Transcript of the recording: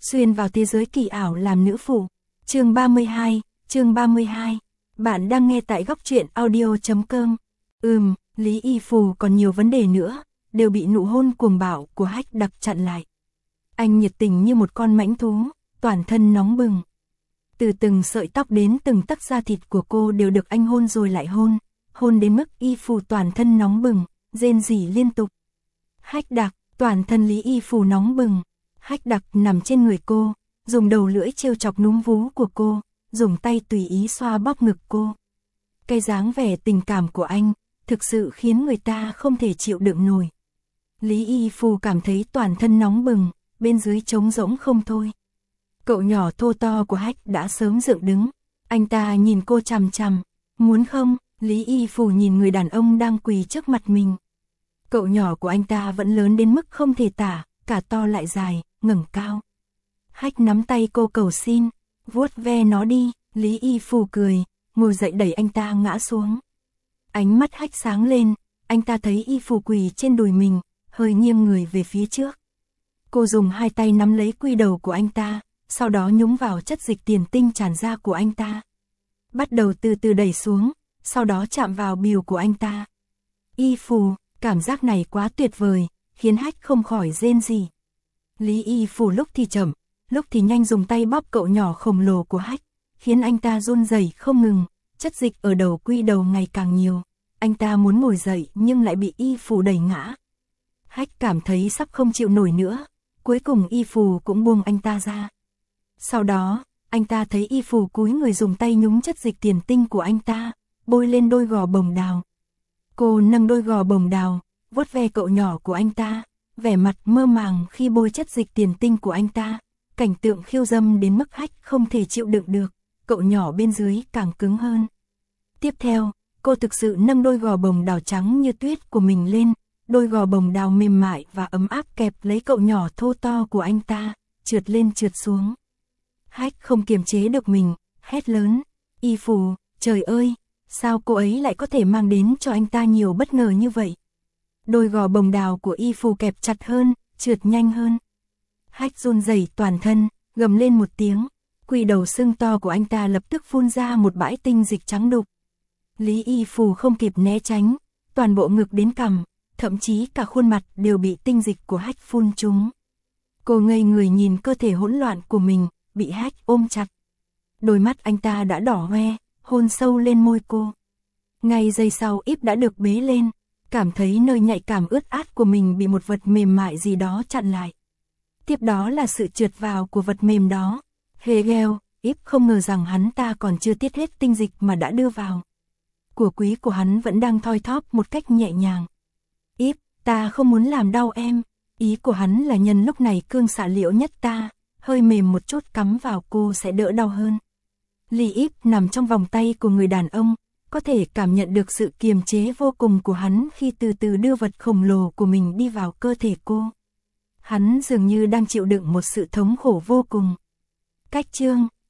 xuyên vào thế giới kỳ ảo làm nữ phụ. Chương 32, Bạn đang nghe tại góc truyện audio.com. Lý Y Phù còn nhiều vấn đề nữa, đều bị nụ hôn cuồng bạo của Hách Đặc chặn lại. Anh nhiệt tình như một con mãnh thú, toàn thân nóng bừng. Từ từng sợi tóc đến từng tấc da thịt của cô đều được anh hôn rồi lại hôn, hôn đến mức Y Phù toàn thân nóng bừng, rên rỉ liên tục. Hách Đặc, toàn thân Lý Y Phù nóng bừng. Hách Đặc nằm trên người cô, dùng đầu lưỡi trêu chọc núm vú của cô, dùng tay tùy ý xoa bóp ngực cô. Cái dáng vẻ tình cảm của anh, thực sự khiến người ta không thể chịu đựng nổi. Lý Y Phù cảm thấy toàn thân nóng bừng, bên dưới trống rỗng không thôi. Cậu nhỏ thô to của Hách đã sớm dựng đứng, anh ta nhìn cô chằm chằm, muốn không? Lý Y Phù nhìn người đàn ông đang quỳ trước mặt mình. Cậu nhỏ của anh ta vẫn lớn đến mức không thể tả, cả to lại dài, ngẩng cao. Hách nắm tay cô cầu xin, vuốt ve nó đi. Lý Y Phù cười, ngồi dậy đẩy anh ta ngã xuống. Ánh mắt Hách sáng lên, anh ta thấy Y Phù quỳ trên đùi mình, hơi nghiêng người về phía trước. Cô dùng hai tay nắm lấy quy đầu của anh ta, sau đó nhúng vào chất dịch tiền tinh tràn ra của anh ta. Bắt đầu từ từ đẩy xuống, sau đó chạm vào bìu của anh ta. Y Phù, cảm giác này quá tuyệt vời, khiến Hách không khỏi rên rỉ. Lý Y Phù lúc thì chậm, lúc thì nhanh dùng tay bóp cậu nhỏ khổng lồ của Hách, khiến anh ta run rẩy không ngừng, chất dịch ở đầu quy đầu ngày càng nhiều. Anh ta muốn ngồi dậy nhưng lại bị Y Phù đẩy ngã. Hách cảm thấy sắp không chịu nổi nữa, cuối cùng Y Phù cũng buông anh ta ra. Sau đó, anh ta thấy Y Phù cúi người dùng tay nhúng chất dịch tiền tinh của anh ta, bôi lên đôi gò bồng đào. Cô nâng đôi gò bồng đào, vuốt ve cậu nhỏ của anh ta, vẻ mặt mơ màng khi bôi chất dịch tiền tinh của anh ta. Cảnh tượng khiêu dâm đến mức Hách không thể chịu đựng được, cậu nhỏ bên dưới càng cứng hơn. Tiếp theo, cô thực sự nâng đôi gò bồng đào trắng như tuyết của mình lên, đôi gò bồng đào mềm mại và ấm áp kẹp lấy cậu nhỏ thô to của anh ta, trượt lên trượt xuống. Hách không kiềm chế được mình, hét lớn, Y Phù, trời ơi, sao cô ấy lại có thể mang đến cho anh ta nhiều bất ngờ như vậy? Đôi gò bồng đào của Y Phù kẹp chặt hơn, trượt nhanh hơn. Hách run rẩy toàn thân, gầm lên một tiếng, quy đầu sưng to của anh ta lập tức phun ra một bãi tinh dịch trắng đục. Lý Y Phù không kịp né tránh, toàn bộ ngực đến cằm, thậm chí cả khuôn mặt đều bị tinh dịch của Hách phun trúng. Cô ngây người nhìn cơ thể hỗn loạn của mình, bị Hách ôm chặt. Đôi mắt anh ta đã đỏ hoe, hôn sâu lên môi cô. Ngay giây sau Íp đã được bế lên, cảm thấy nơi nhạy cảm ướt át của mình bị một vật mềm mại gì đó chặn lại. Tiếp đó là sự trượt vào của vật mềm đó. Hegel, Íp không ngờ rằng hắn ta còn chưa tiết hết tinh dịch mà đã đưa vào. Của quý của hắn vẫn đang thoi thóp một cách nhẹ nhàng. Íp, ta không muốn làm đau em. Ý của hắn là nhân lúc này cương xạ liễu nhất ta, hơi mềm một chút cắm vào cô sẽ đỡ đau hơn. Lý Íp nằm trong vòng tay của người đàn ông, có thể cảm nhận được sự kiềm chế vô cùng của hắn khi từ từ đưa vật khổng lồ của mình đi vào cơ thể cô. Hắn dường như đang chịu đựng một sự thống khổ vô cùng. Cách chương